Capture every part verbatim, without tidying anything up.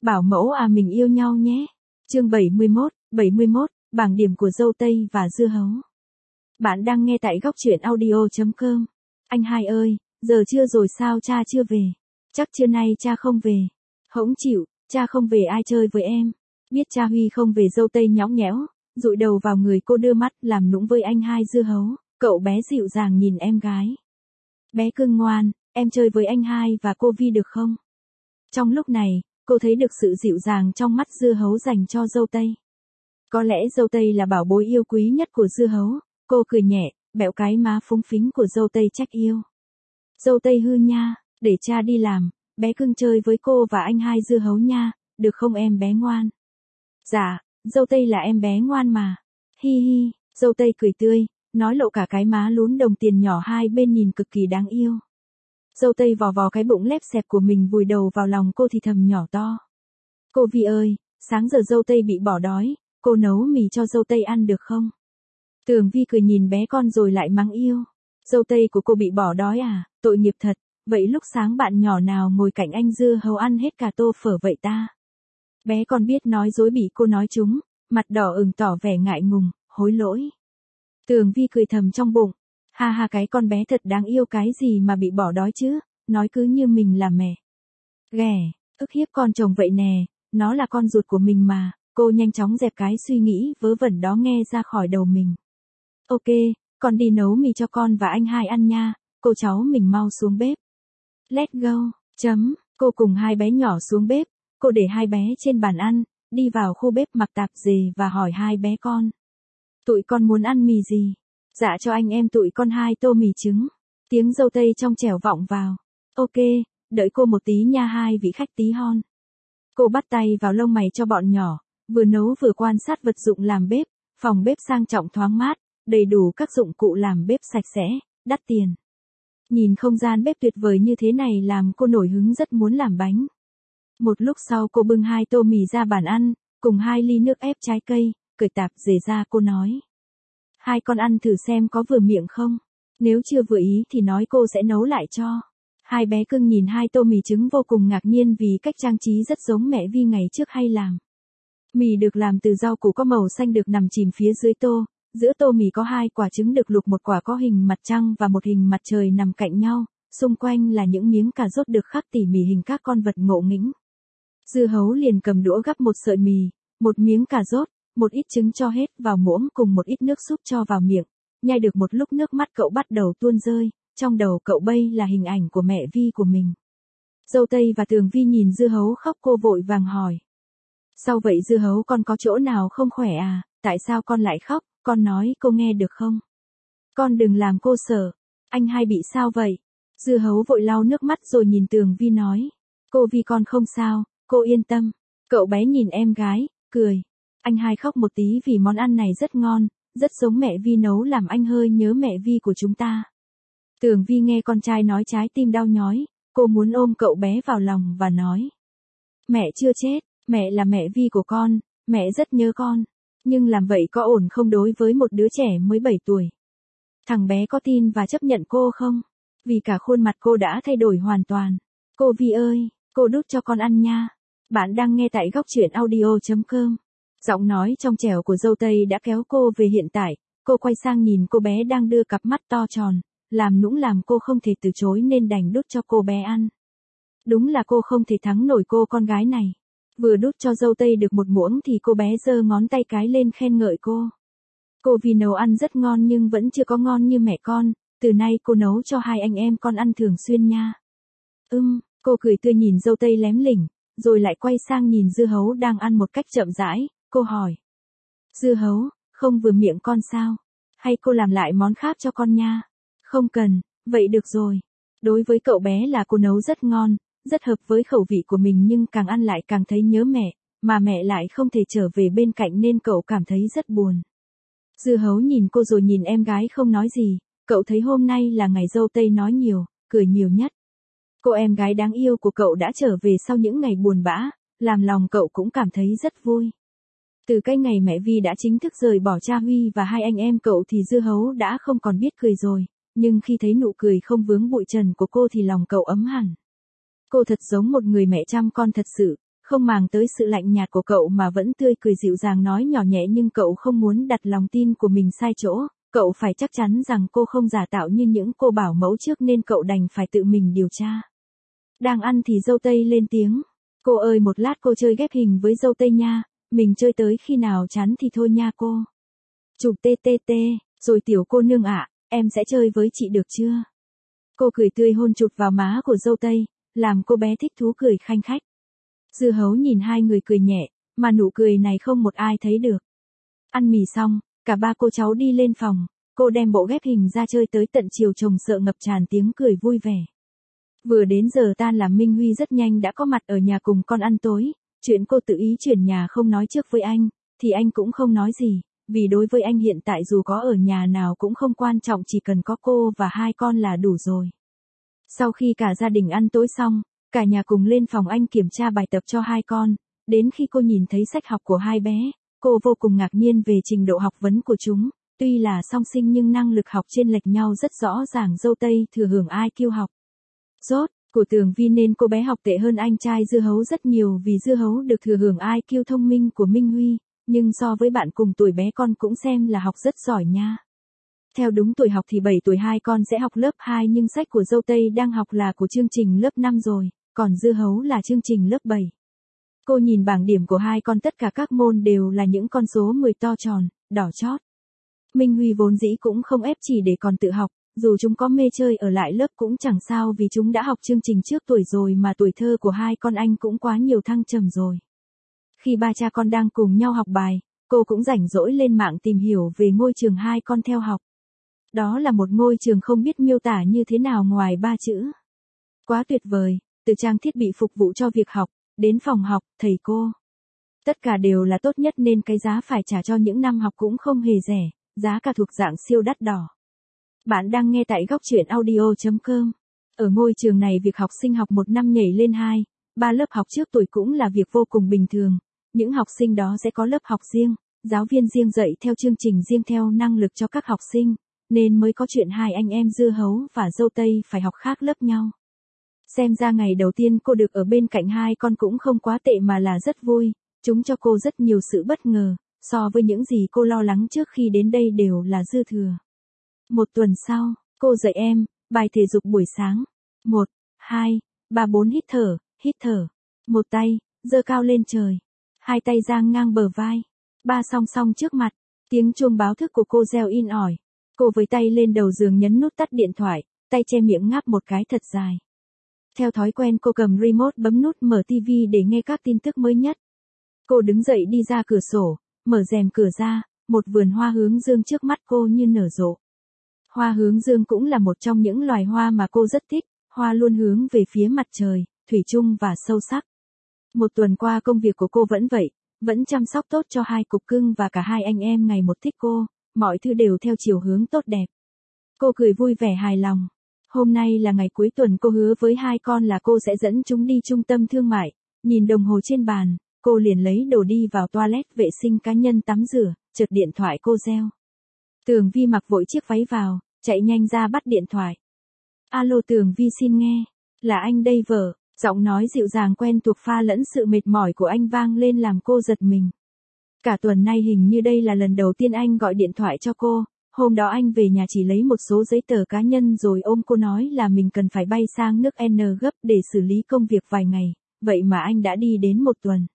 Bảo mẫu à mình yêu nhau nhé. Chương bảy mươi mốt, bảy mươi mốt, bảng điểm của dâu tây và dưa hấu. Bạn đang nghe tại góc truyện audio chấm com. Anh hai ơi, giờ trưa rồi sao cha chưa về? Chắc trưa nay cha không về. Hỗng chịu, cha không về ai chơi với em? Biết cha Huy không về dâu tây nhõng nhẽo, dụi đầu vào người cô đưa mắt làm nũng với anh hai dưa hấu. Cậu bé dịu dàng nhìn em gái. Bé cưng ngoan, em chơi với anh hai và cô Vi được không? Trong lúc này, cô thấy được sự dịu dàng trong mắt dưa hấu dành cho dâu tây. Có lẽ dâu tây là bảo bối yêu quý nhất của dưa hấu. Cô cười nhẹ, bẹo cái má phúng phính của dâu tây trách yêu. Dâu tây hư nha, để cha đi làm, bé cưng chơi với cô và anh hai dưa hấu nha, được không em bé ngoan? Dạ, dâu tây là em bé ngoan mà. Hi hi, dâu tây cười tươi, nói lộ cả cái má lún đồng tiền nhỏ hai bên nhìn cực kỳ đáng yêu. Dâu tây vò vò cái bụng lép xẹp của mình vùi đầu vào lòng cô thì thầm nhỏ to. Cô Vi ơi, sáng giờ dâu tây bị bỏ đói, cô nấu mì cho dâu tây ăn được không? Tường Vi cười nhìn bé con rồi lại mắng yêu. Dâu tây của cô bị bỏ đói à, tội nghiệp thật, vậy lúc sáng bạn nhỏ nào ngồi cạnh anh dưa hấu ăn hết cả tô phở vậy ta? Bé con biết nói dối bị cô nói trúng, mặt đỏ ửng tỏ vẻ ngại ngùng, hối lỗi. Tường Vi cười thầm trong bụng, ha ha cái con bé thật đáng yêu cái gì mà bị bỏ đói chứ, nói cứ như mình là mẹ. Ghẻ, ức hiếp con chồng vậy nè, nó là con ruột của mình mà, cô nhanh chóng dẹp cái suy nghĩ vớ vẩn đó nghe ra khỏi đầu mình. Ok, con đi nấu mì cho con và anh hai ăn nha, cô cháu mình mau xuống bếp. Let's go, chấm, cô cùng hai bé nhỏ xuống bếp, cô để hai bé trên bàn ăn, đi vào khu bếp mặc tạp dề và hỏi hai bé con. Tụi con muốn ăn mì gì? Dạ cho anh em tụi con hai tô mì trứng. Tiếng dâu tây trong trẻo vọng vào. Ok, đợi cô một tí nha hai vị khách tí hon. Cô bắt tay vào lông mày cho bọn nhỏ, vừa nấu vừa quan sát vật dụng làm bếp, phòng bếp sang trọng thoáng mát, đầy đủ các dụng cụ làm bếp sạch sẽ, đắt tiền. Nhìn không gian bếp tuyệt vời như thế này làm cô nổi hứng rất muốn làm bánh. Một lúc sau cô bưng hai tô mì ra bàn ăn, cùng hai ly nước ép trái cây, cởi tạp dề ra cô nói. Hai con ăn thử xem có vừa miệng không? Nếu chưa vừa ý thì nói cô sẽ nấu lại cho. Hai bé cưng nhìn hai tô mì trứng vô cùng ngạc nhiên vì cách trang trí rất giống mẹ Vi ngày trước hay làm. Mì được làm từ rau củ có màu xanh được nằm chìm phía dưới tô, giữa tô mì có hai quả trứng được luộc, một quả có hình mặt trăng và một hình mặt trời nằm cạnh nhau, xung quanh là những miếng cà rốt được khắc tỉ mỉ hình các con vật ngộ nghĩnh. Dưa hấu liền cầm đũa gắp một sợi mì, một miếng cà rốt, một ít trứng cho hết vào muỗng cùng một ít nước súp cho vào miệng, nhai được một lúc nước mắt cậu bắt đầu tuôn rơi, trong đầu cậu bây là hình ảnh của mẹ Vi của mình. Dâu tây và Tường Vi nhìn dưa hấu khóc cô vội vàng hỏi. Sao vậy dưa hấu con có chỗ nào không khỏe à, tại sao con lại khóc, con nói cô nghe được không? Con đừng làm cô sợ, anh hai bị sao vậy? Dưa hấu vội lau nước mắt rồi nhìn Tường Vi nói. Cô Vi con không sao, cô yên tâm. Cậu bé nhìn em gái, cười. Anh hai khóc một tí vì món ăn này rất ngon, rất giống mẹ Vi nấu làm anh hơi nhớ mẹ Vi của chúng ta. Tường Vi nghe con trai nói trái tim đau nhói, cô muốn ôm cậu bé vào lòng và nói. Mẹ chưa chết, mẹ là mẹ Vi của con, mẹ rất nhớ con. Nhưng làm vậy có ổn không đối với một đứa trẻ mới bảy tuổi? Thằng bé có tin và chấp nhận cô không? Vì cả khuôn mặt cô đã thay đổi hoàn toàn. Cô Vi ơi, cô đút cho con ăn nha. Bạn đang nghe tại góc truyện audio chấm com. Giọng nói trong trẻo của dâu tây đã kéo cô về hiện tại, cô quay sang nhìn cô bé đang đưa cặp mắt to tròn, làm nũng làm cô không thể từ chối nên đành đút cho cô bé ăn. Đúng là cô không thể thắng nổi cô con gái này. Vừa đút cho dâu tây được một muỗng thì cô bé giơ ngón tay cái lên khen ngợi cô. Cô Vi nấu ăn rất ngon nhưng vẫn chưa có ngon như mẹ con, từ nay cô nấu cho hai anh em con ăn thường xuyên nha. Ừm, cô cười tươi nhìn dâu tây lém lỉnh, rồi lại quay sang nhìn dưa hấu đang ăn một cách chậm rãi, cô hỏi. Dưa hấu, không vừa miệng con sao? Hay cô làm lại món khác cho con nha? Không cần, vậy được rồi. Đối với cậu bé là cô nấu rất ngon, rất hợp với khẩu vị của mình nhưng càng ăn lại càng thấy nhớ mẹ, mà mẹ lại không thể trở về bên cạnh nên cậu cảm thấy rất buồn. Dưa hấu nhìn cô rồi nhìn em gái không nói gì, cậu thấy hôm nay là ngày dâu tây nói nhiều, cười nhiều nhất. Cô em gái đáng yêu của cậu đã trở về sau những ngày buồn bã, làm lòng cậu cũng cảm thấy rất vui. Từ cái ngày mẹ Vi đã chính thức rời bỏ cha Huy và hai anh em cậu thì dưa hấu đã không còn biết cười rồi, nhưng khi thấy nụ cười không vướng bụi trần của cô thì lòng cậu ấm hẳn. Cô thật giống một người mẹ chăm con thật sự, không màng tới sự lạnh nhạt của cậu mà vẫn tươi cười dịu dàng nói nhỏ nhẹ nhưng cậu không muốn đặt lòng tin của mình sai chỗ, cậu phải chắc chắn rằng cô không giả tạo như những cô bảo mẫu trước nên cậu đành phải tự mình điều tra. Đang ăn thì dâu tây lên tiếng. Cô ơi một lát cô chơi ghép hình với dâu tây nha, mình chơi tới khi nào chán thì thôi nha cô. Chụp tê tê tê, rồi tiểu cô nương ạ, em sẽ chơi với chị được chưa? Cô cười tươi hôn chụp vào má của dâu tây, làm cô bé thích thú cười khanh khách. Dưa hấu nhìn hai người cười nhẹ, mà nụ cười này không một ai thấy được. Ăn mì xong, cả ba cô cháu đi lên phòng, cô đem bộ ghép hình ra chơi tới tận chiều chồng sợ ngập tràn tiếng cười vui vẻ. Vừa đến giờ tan làm Minh Huy rất nhanh đã có mặt ở nhà cùng con ăn tối, chuyện cô tự ý chuyển nhà không nói trước với anh, thì anh cũng không nói gì, vì đối với anh hiện tại dù có ở nhà nào cũng không quan trọng chỉ cần có cô và hai con là đủ rồi. Sau khi cả gia đình ăn tối xong, cả nhà cùng lên phòng anh kiểm tra bài tập cho hai con, đến khi cô nhìn thấy sách học của hai bé, cô vô cùng ngạc nhiên về trình độ học vấn của chúng, tuy là song sinh nhưng năng lực học chênh lệch nhau rất rõ ràng. Dâu tây thừa hưởng i kiu học rốt của Tường Vi nên cô bé học tệ hơn anh trai Dưa Hấu rất nhiều vì Dưa Hấu được thừa hưởng i kiu thông minh của Minh Huy, nhưng so với bạn cùng tuổi bé con cũng xem là học rất giỏi nha. Theo đúng tuổi học thì bảy tuổi hai con sẽ học lớp hai nhưng sách của dâu tây đang học là của chương trình lớp năm rồi, còn Dưa Hấu là chương trình lớp bảy. Cô nhìn bảng điểm của hai con tất cả các môn đều là những con số mười to tròn, đỏ chót. Minh Huy vốn dĩ cũng không ép chỉ để còn tự học, dù chúng có mê chơi ở lại lớp cũng chẳng sao vì chúng đã học chương trình trước tuổi rồi mà tuổi thơ của hai con anh cũng quá nhiều thăng trầm rồi. Khi ba cha con đang cùng nhau học bài, cô cũng rảnh rỗi lên mạng tìm hiểu về ngôi trường hai con theo học. Đó là một ngôi trường không biết miêu tả như thế nào ngoài ba chữ. Quá tuyệt vời, từ trang thiết bị phục vụ cho việc học, đến phòng học, thầy cô. Tất cả đều là tốt nhất nên cái giá phải trả cho những năm học cũng không hề rẻ, giá cả thuộc dạng siêu đắt đỏ. Bạn đang nghe tại góc truyện audio chấm com. Ở ngôi trường này việc học sinh học một năm nhảy lên hai, ba lớp học trước tuổi cũng là việc vô cùng bình thường. Những học sinh đó sẽ có lớp học riêng, giáo viên riêng dạy theo chương trình riêng theo năng lực cho các học sinh, nên mới có chuyện hai anh em Dưa Hấu và Dâu Tây phải học khác lớp nhau. Xem ra ngày đầu tiên cô được ở bên cạnh hai con cũng không quá tệ mà là rất vui, chúng cho cô rất nhiều sự bất ngờ, so với những gì cô lo lắng trước khi đến đây đều là dư thừa. Một tuần sau, cô dạy em, bài thể dục buổi sáng. Một, hai, ba bốn hít thở, hít thở. Một tay, giơ cao lên trời. Hai tay dang ngang bờ vai. Ba song song trước mặt. Tiếng chuông báo thức của cô reo in ỏi. Cô với tay lên đầu giường nhấn nút tắt điện thoại, tay che miệng ngáp một cái thật dài. Theo thói quen cô cầm remote bấm nút mở tivi để nghe các tin tức mới nhất. Cô đứng dậy đi ra cửa sổ, mở rèm cửa ra, một vườn hoa hướng dương trước mắt cô như nở rộ. Hoa hướng dương cũng là một trong những loài hoa mà cô rất thích, hoa luôn hướng về phía mặt trời, thủy chung và sâu sắc. Một tuần qua công việc của cô vẫn vậy, vẫn chăm sóc tốt cho hai cục cưng và cả hai anh em ngày một thích cô, mọi thứ đều theo chiều hướng tốt đẹp. Cô cười vui vẻ hài lòng. Hôm nay là ngày cuối tuần cô hứa với hai con là cô sẽ dẫn chúng đi trung tâm thương mại, nhìn đồng hồ trên bàn, cô liền lấy đồ đi vào toilet vệ sinh cá nhân tắm rửa, chợt điện thoại cô reo. Tường Vi mặc vội chiếc váy vào, chạy nhanh ra bắt điện thoại. Alo Tường Vi xin nghe, là anh đây vợ, giọng nói dịu dàng quen thuộc pha lẫn sự mệt mỏi của anh vang lên làm cô giật mình. Cả tuần nay hình như đây là lần đầu tiên anh gọi điện thoại cho cô, hôm đó anh về nhà chỉ lấy một số giấy tờ cá nhân rồi ôm cô nói là mình cần phải bay sang nước N gấp để xử lý công việc vài ngày, vậy mà anh đã đi đến một tuần.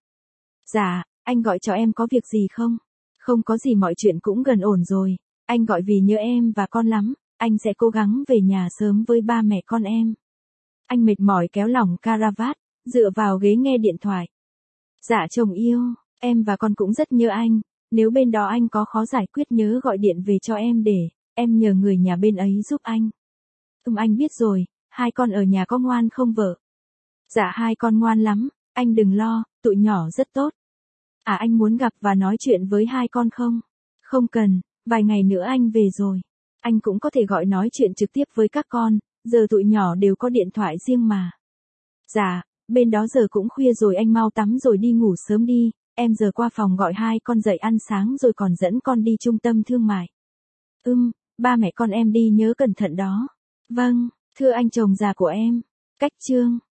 Dạ, anh gọi cho em có việc gì không? Không có gì mọi chuyện cũng gần ổn rồi, anh gọi vì nhớ em và con lắm, anh sẽ cố gắng về nhà sớm với ba mẹ con em. Anh mệt mỏi kéo lỏng caravat, dựa vào ghế nghe điện thoại. Dạ chồng yêu, em và con cũng rất nhớ anh, nếu bên đó anh có khó giải quyết nhớ gọi điện về cho em để em nhờ người nhà bên ấy giúp anh. Ừm anh biết rồi, hai con ở nhà có ngoan không vợ? Dạ hai con ngoan lắm, anh đừng lo, tụi nhỏ rất tốt. À anh muốn gặp và nói chuyện với hai con không? Không cần, vài ngày nữa anh về rồi. Anh cũng có thể gọi nói chuyện trực tiếp với các con, giờ tụi nhỏ đều có điện thoại riêng mà. Dạ, bên đó giờ cũng khuya rồi anh mau tắm rồi đi ngủ sớm đi, em giờ qua phòng gọi hai con dậy ăn sáng rồi còn dẫn con đi trung tâm thương mại. Ừm, ba mẹ con em đi nhớ cẩn thận đó. Vâng, thưa anh chồng già của em. Cách chương